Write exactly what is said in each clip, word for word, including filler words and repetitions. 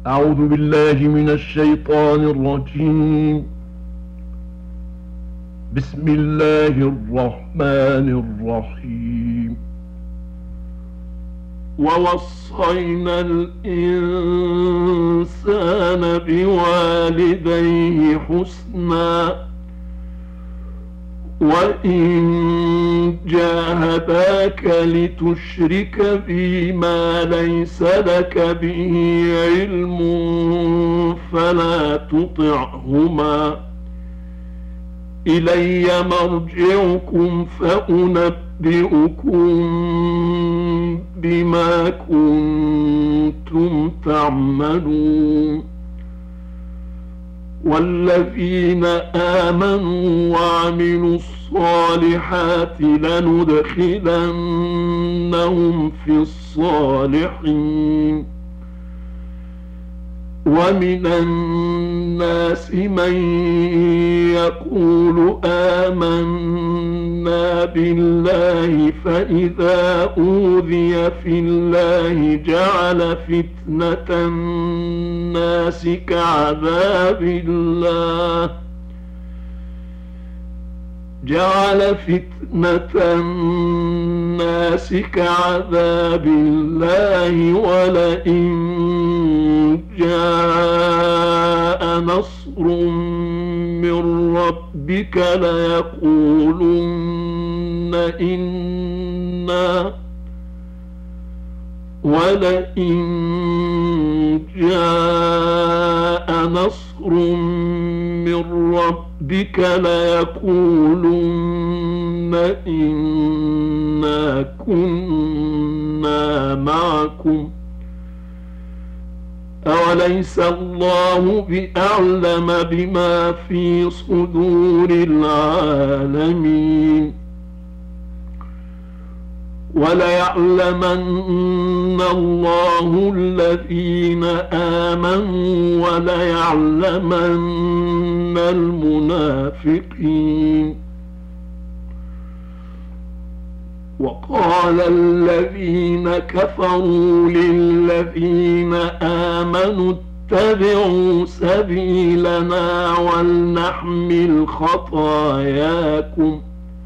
أعوذ بالله من الشيطان الرجيم. بسم الله الرحمن الرحيم. ووصينا الإنسان بوالديه حسنا وإن جاهداك لتشرك بي ما ليس لك به علم فلا تطعهما إلي مرجعكم فأنبئكم بما كنتم تعملون. والذين آمنوا وعملوا الصالحات لندخلنهم في الصالحين. ومن الناس من يقول آمنا بالله فإذا أوذي في الله جعل فتنة الناس كعذاب الله جعل فتنة الناس كعذاب الله ولئن جاء نصر من ربك ليقولن إنا ولئن جاء نصر من ربك ليقولن إنا كنا معكم أوليس الله بأعلم بما في صدور العالمين. وليعلمن الله الذين آمنوا وليعلمن المنافقين. وقال الذين كفروا للذين آمنوا اتبعوا سبيلنا ولنحمل خطاياكم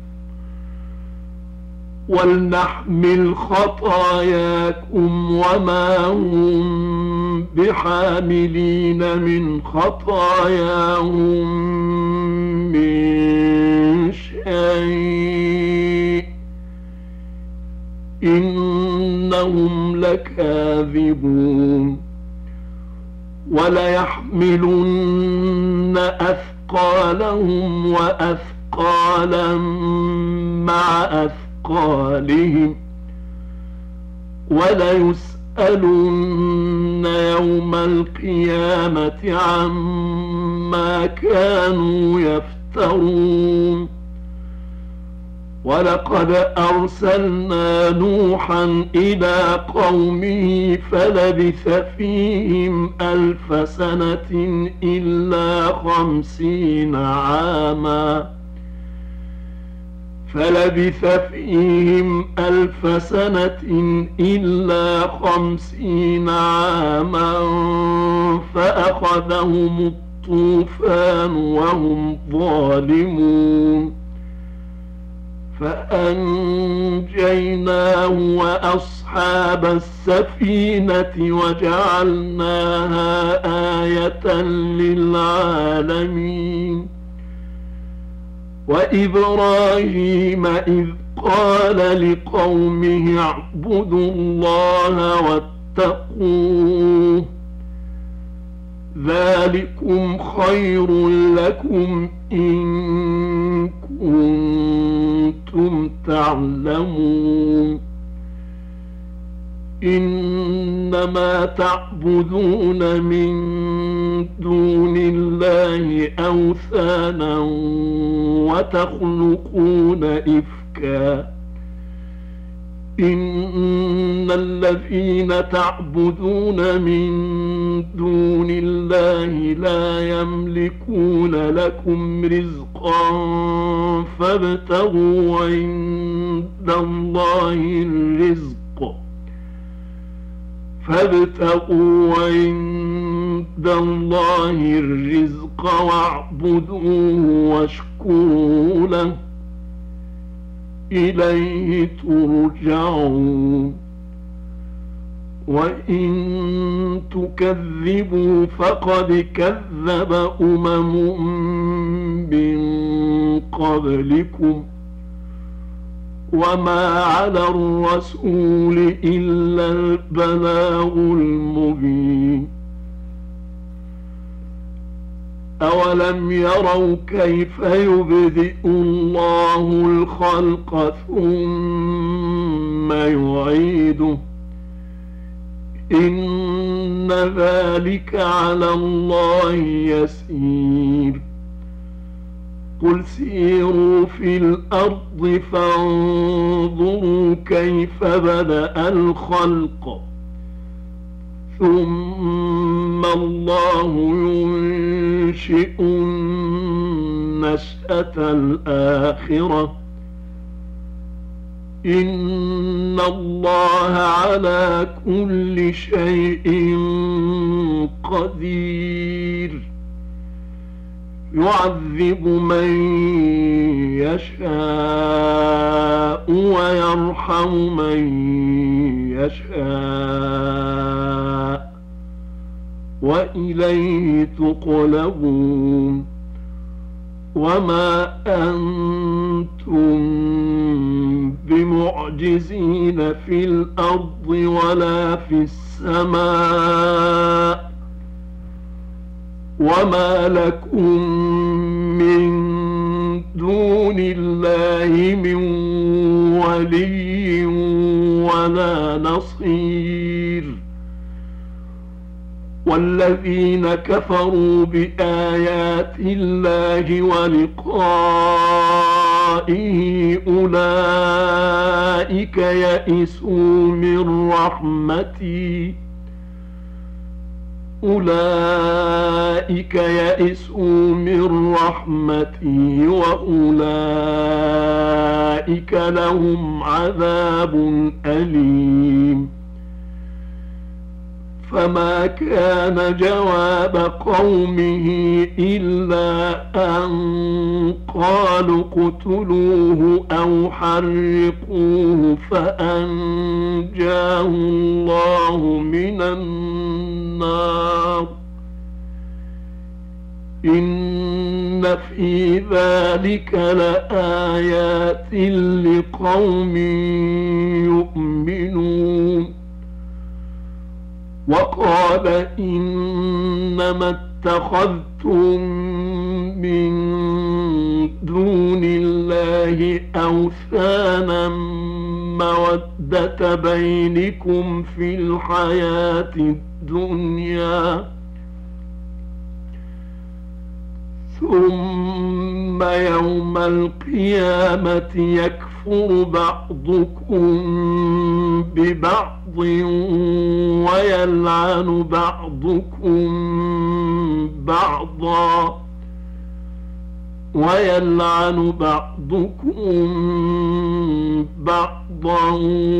ولنحمل خطاياكم وما هم بحاملين من خطاياهم من شيء إنهم لكاذبون. وليحملن أثقالهم وأثقالا مع أثقالهم وليسألن يوم القيامة عما كانوا يفترون. ولقد أرسلنا نوحا إلى قومه فلبث فيهم ألف سنة إلا خمسين عاما فلبث فيهم ألف سنة إلا خمسين عاما فأخذهم الطوفان وهم ظالمون فأنجيناه وأصحاب السفينة وجعلناها آية للعالمين. وإبراهيم إذ قال لقومه اعبدوا الله واتقوه ذلكم خير لكم إن كنتم تعلمون. إنما تعبدون من دون الله أوثانا وتخلقون إفكا إن الذين تعبدون من دون الله لا يملكون لكم رزقا فابتغوا عند الله الرزق فابتغوا عند الله الرزق واعبدوه واشكروا له إليه ترجعون وإن تكذبوا فقد كذب أمم من قبلكم وما على الرسول إلا البلاغ المبين أولم يروا كيف يبدئ الله الخلق ثم يعيده إن ذلك على الله يسير قل سيروا في الأرض فانظروا كيف بدأ الخلق ثم الله ينشئ النشأة الآخرة إن الله على كل شيء قدير يعذب من يشاء ويرحم من يشاء وإليه تقلبون وما أنتم بمعجزين في الأرض ولا في السماء وما لكم من دون الله من ولي ولا نصير والذين كفروا بآيات الله ولقائه أولئك يئسوا من رحمتي أولئك يئسوا من رحمتي وأولئك لهم عذاب أليم فما كان جواب قومه إلا أن قالوا اقتلوه أو حرقوه فأنجاه الله من النار إن في ذلك لآيات لقوم يؤمنون وقال إنما اتخذتم من دون الله أوثانا مودة بينكم في الحياة الدنيا ثم يوم القيامة يكفر بعضكم ببعض ويلعن بعضكم بعضا ويلعن بعضكم بعضا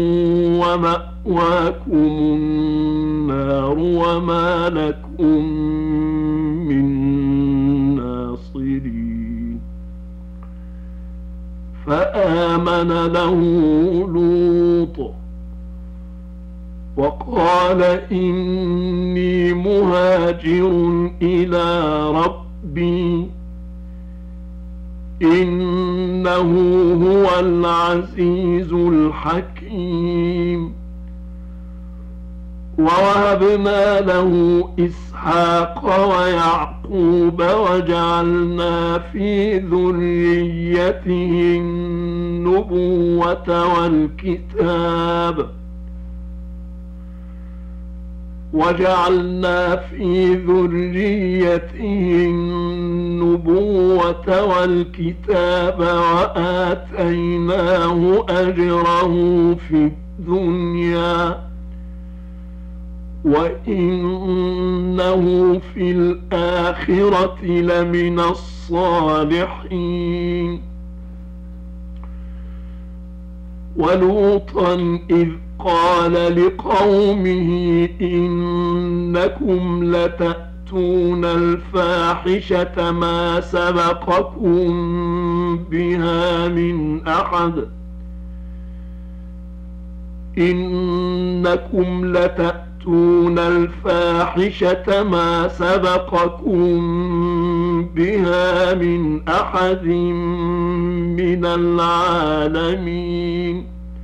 ومأواكم النار وما لكم من ناصرين فآمن له لوط وقال إني مهاجر إلى ربي إنه هو العزيز الحكيم ووهبنا له إسحاق ويعقوب وجعلنا في ذريته النبوة والكتاب وجعلنا في ذريته النبوة والكتاب وآتيناه أجره في الدنيا وإنه في الآخرة لمن الصالحين ولوطا إذ قال لقومه إنكم لتأتون الفاحشة ما سبقكم بها من أحد إنكم لتأتون الفاحشة ما سبقكم بها من أحد من العالمين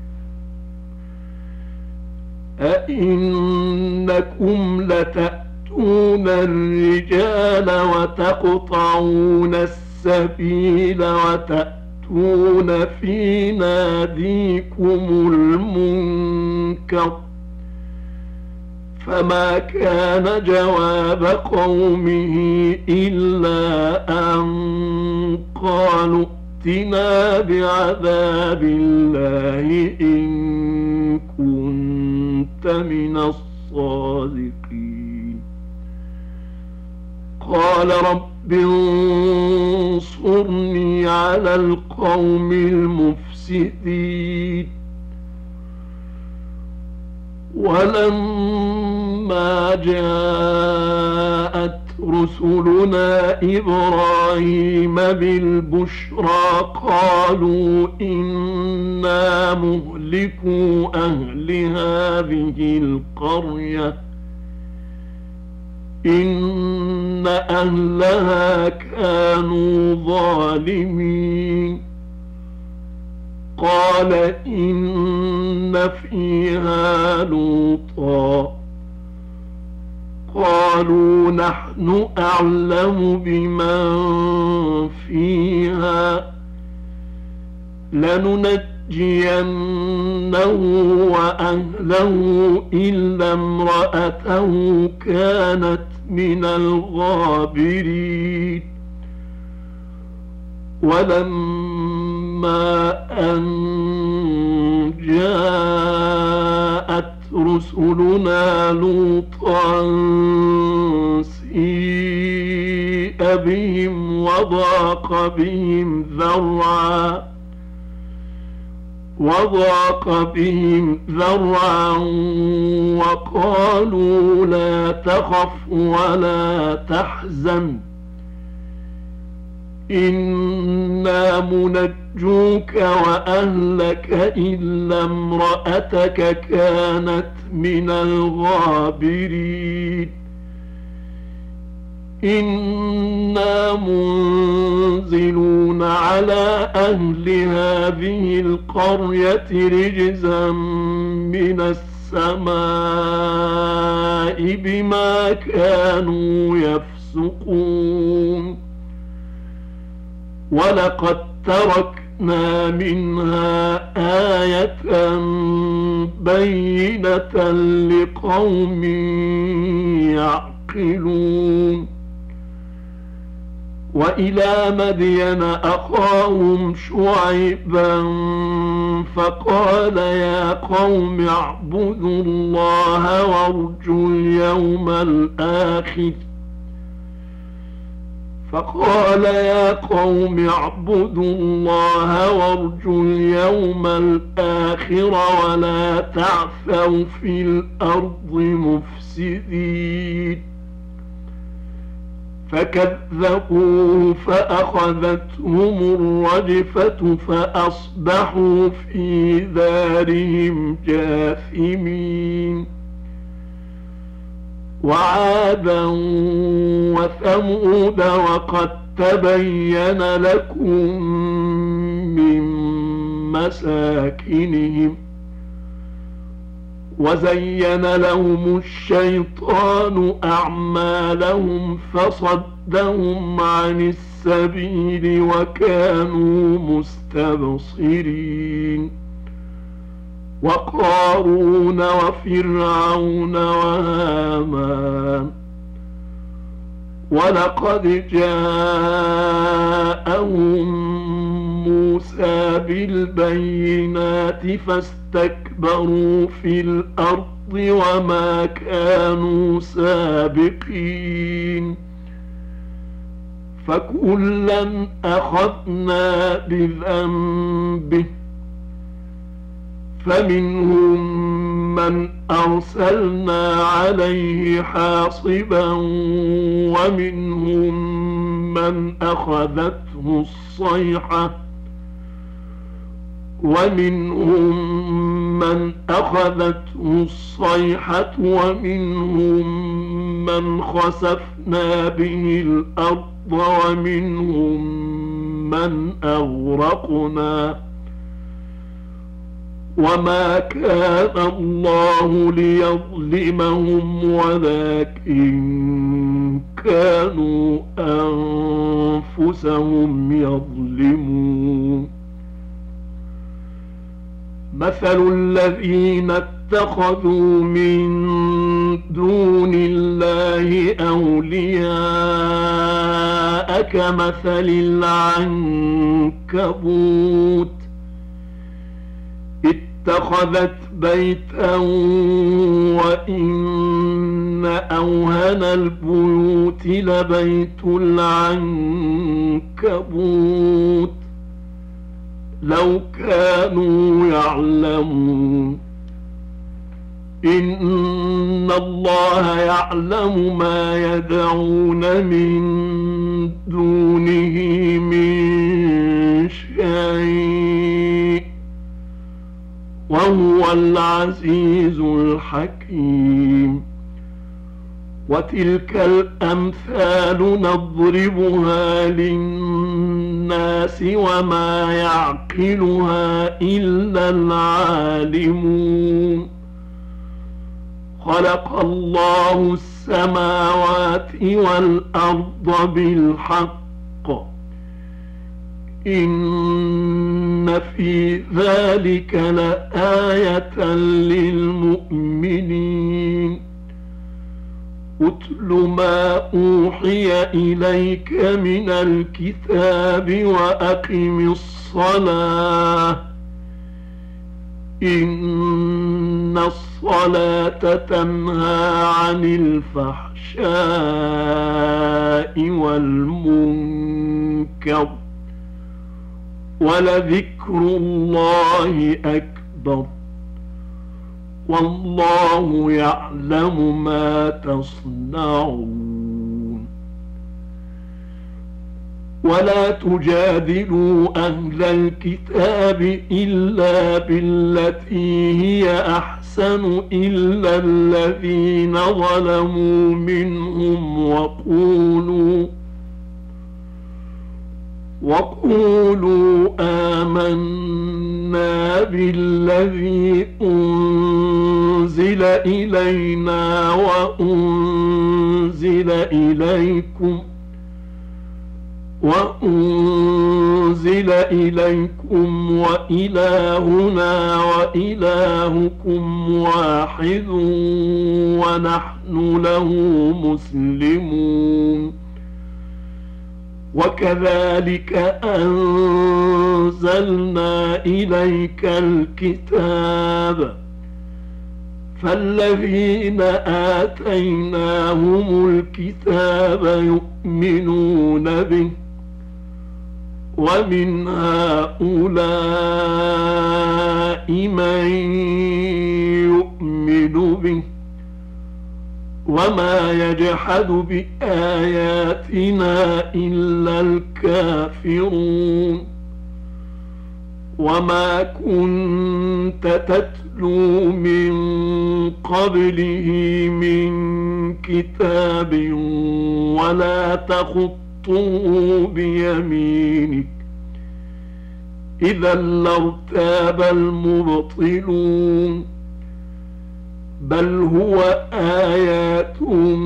أئنكم لتأتون الرجال وتقطعون السبيل وتأتون في ناديكم المنكر فما كان جواب قومه إلا أن قالوا ائتنا بعذاب الله إن كنت من الصادقين قال رب انصرني على القوم المفسدين ولما جاءت رسلنا إبراهيم بالبشرى قالوا إنا مهلكو أهل هذه القرية إن أهلها كانوا ظالمين قال إن فيها لوطا قالوا نحن أعلم بمن فيها لننجينه وأهله إلا امرأته كانت من الغابرين ولما أن جاءت رسلنا لوطا سيء بهم وضاق بهم ذرعا وضاق بهم ذرعا وقالوا لا تخف ولا تحزن إنا منجوك وأهلك إلا امرأتك كانت من الغابرين إنا منزلون على أهل هذه القرية رجزا من السماء بما كانوا يفسقون ولقد تركنا منها آية بينة لقوم يعقلون وإلى مدين أخاهم شعيبا فقال يا قوم اعبدوا الله وارجوا اليوم الآخر فقال يا قوم اعبدوا الله وارجوا اليوم الآخر ولا تعثوا في الأرض مفسدين فكذبوه فأخذتهم الرجفة فأصبحوا في دارهم جاثمين وعادا وثمود وقد تبين لكم من مساكنهم وزين لهم الشيطان أعمالهم فصدهم عن السبيل وكانوا مستبصرين وقارون وفرعون وهامان ولقد جاءهم موسى بالبينات فاستكبروا في الأرض وما كانوا سابقين فكلا أخذنا بذنبه فمنهم من أرسلنا عليه حاصبا ومنهم من أخذته الصيحة ومنهم من أخذته الصيحة ومنهم من خسفنا به الأرض ومنهم من أغرقنا وما كان الله ليظلمهم ولكن كانوا أنفسهم يظلمون مثل الذين اتخذوا من دون الله أولياء كمثل العنكبوت اتخذت بيتا وإن أوهن البيوت لبيت العنكبوت لو كانوا يعلمون إن الله يعلم ما يدعون من دونه من شيء وهو العزيز الحكيم وتلك الأمثال نضربها للناس وما يعقلها إلا العالمون خلق الله السماوات والأرض بالحق إن في ذلك لآية للمؤمنين أتل ما أوحي إليك من الكتاب وأقم الصلاة إن الصلاة تنهى عن الفحشاء والمنكر ولذكر الله أكبر والله يعلم ما تصنعون ولا تجادلوا أهل الكتاب إلا بالتي هي أحسن إلا الذين ظلموا منهم وقولوا وقولوا آمنا بالذي أنزل إلينا وأنزل إليكم وأنزل إليكم وإلهنا وإلهكم واحد ونحن له مسلمون وكذلك أنزلنا إليك الكتاب فالذين آتيناهم الكتاب يؤمنون به ومن هؤلاء من يؤمن به وما يجحد بآياتنا إلا الكافرون وما كنت تتلو من قبله من كتاب ولا تخطه بيمينك إذا لارتاب المبطلون بل هو آيات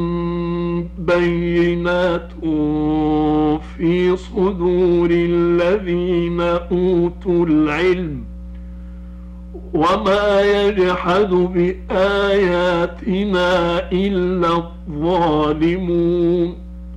بينات في صدور الذين أوتوا العلم وما يجحد بآياتنا إلا الظالمون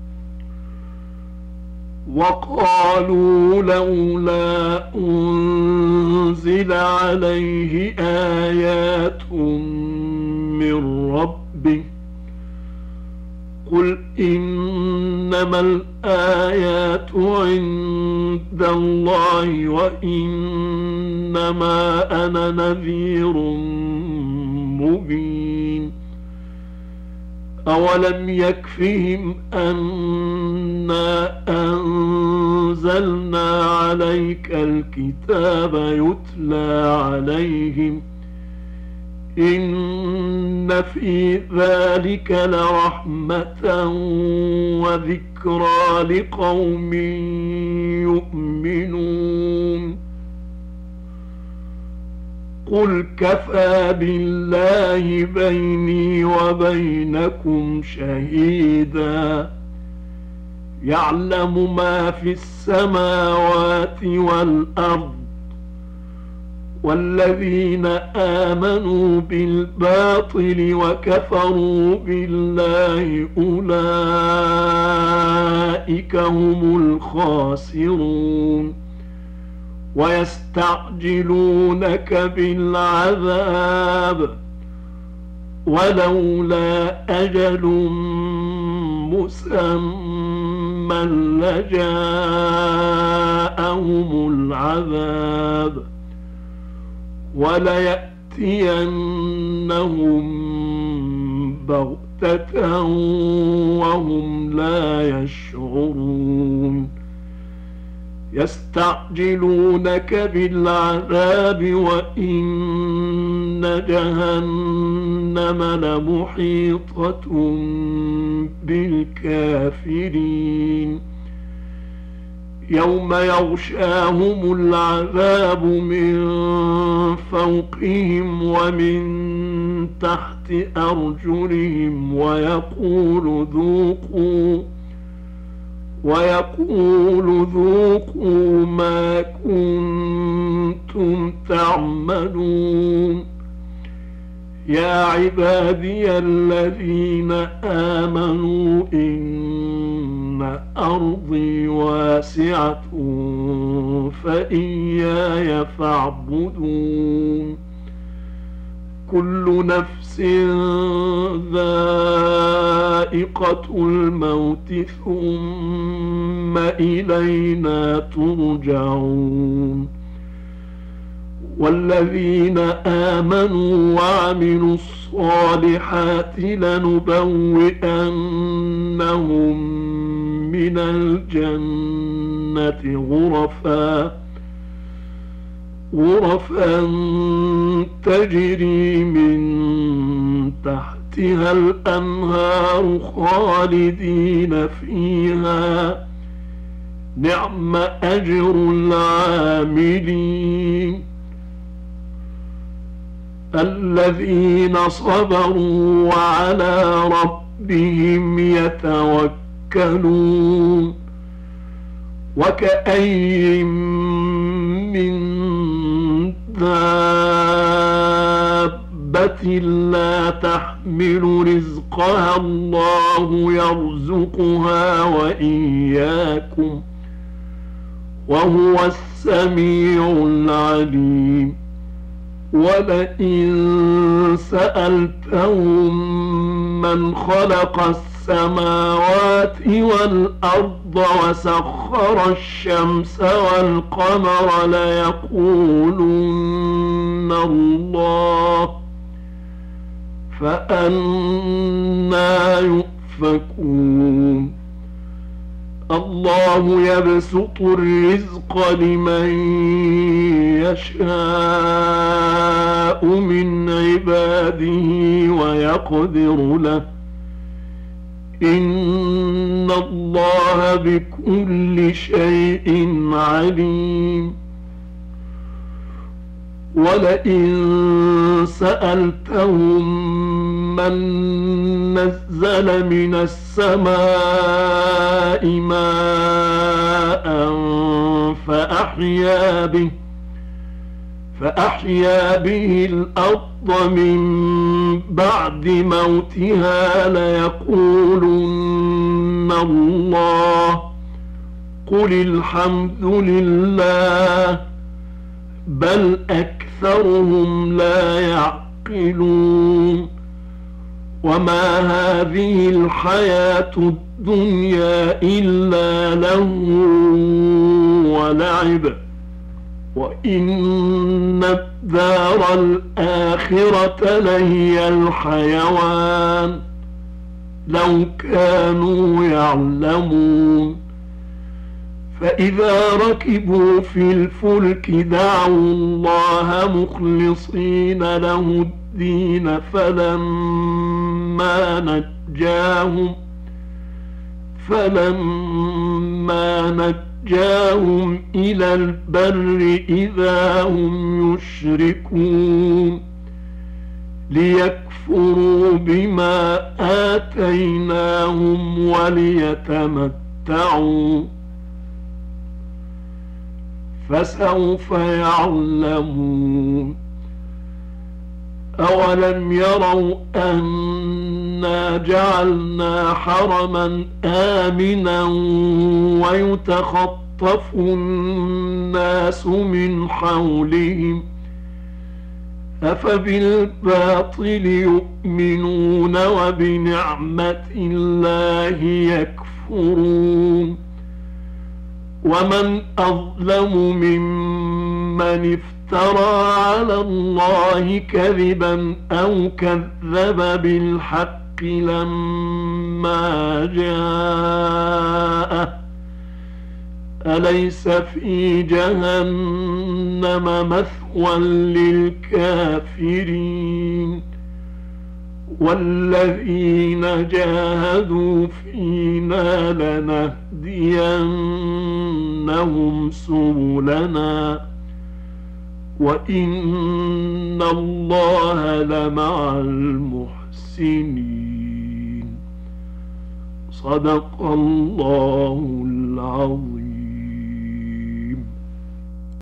وقالوا لولا أنزل عليه آيات من ربه قل إنما الآيات عند الله وإنما أنا نذير مبين أولم يكفهم أنا أنزلنا عليك الكتاب يتلى عليهم إن في ذلك لرحمة وذكرى لقوم يؤمنون قل كفى بالله بيني وبينكم شهيدا يعلم ما في السماوات والأرض والذين آمنوا بالباطل وكفروا بالله أولئك هم الخاسرون ويستعجلونك بالعذاب ولولا أجل مسمى لجاءهم العذاب وليأتينهم بغتة وهم لا يشعرون يستعجلونك بالعذاب وإن جهنم لمحيطة بالكافرين يوم يغشاهم العذاب من فوقهم ومن تحت أرجلهم ويقول ذوقوا ويقول ذوقوا ما كنتم تعملون يا عبادي الذين آمنوا إن أرضي واسعة فإياي فاعبدون كل نفس ذائقة الموت ثم إلينا ترجعون والذين آمنوا وعملوا الصالحات لنبوئنهم من الجنة غرفا غرفا تجري من تحتها الأنهار خالدين فيها نعم أجر العاملين الذين صبروا وعلى ربهم يتوكلون وكأي من دابة لا تحمل رزقها الله يرزقها وإياكم وهو السميع العليم ولئن سألتهم من خلق السماوات والأرض وسخر الشمس والقمر ليقولن الله فأنى يؤفكون الله يبسط الرزق لمن يشاء من عباده ويقدر له إن الله بكل شيء عليم ولئن سألتهم من نزل من السماء ماء فأحيا به فأحيا به الأرض من بعد موتها ليقولن الله قل الحمد لله بل أكثرهم لا يعقلون وما هذه الحياة الدنيا إلا لهو ولعب وإن الدار الآخرة لهي الحيوان لو كانوا يعلمون. فإذا ركبوا في الفلك دعوا الله مخلصين له الدين فلما نجاهم فلما نجاهم إلى البر إذا هم يشركون ليكفروا بما آتيناهم وليتمتعوا فسوف يعلمون. أولم يروا أنا جعلنا حرما آمنا ويتخطف الناس من حولهم أفبالباطل يؤمنون وبنعمة الله يكفرون. ومن أظلم ممن افترى على الله كذبا أو كذب بالحق لما جاءه أليس في جهنم مثوى للكافرين والذين جاهدوا فينا لنهدينهم سبلنا وإن الله لمع المحسنين. صدق الله العظيم.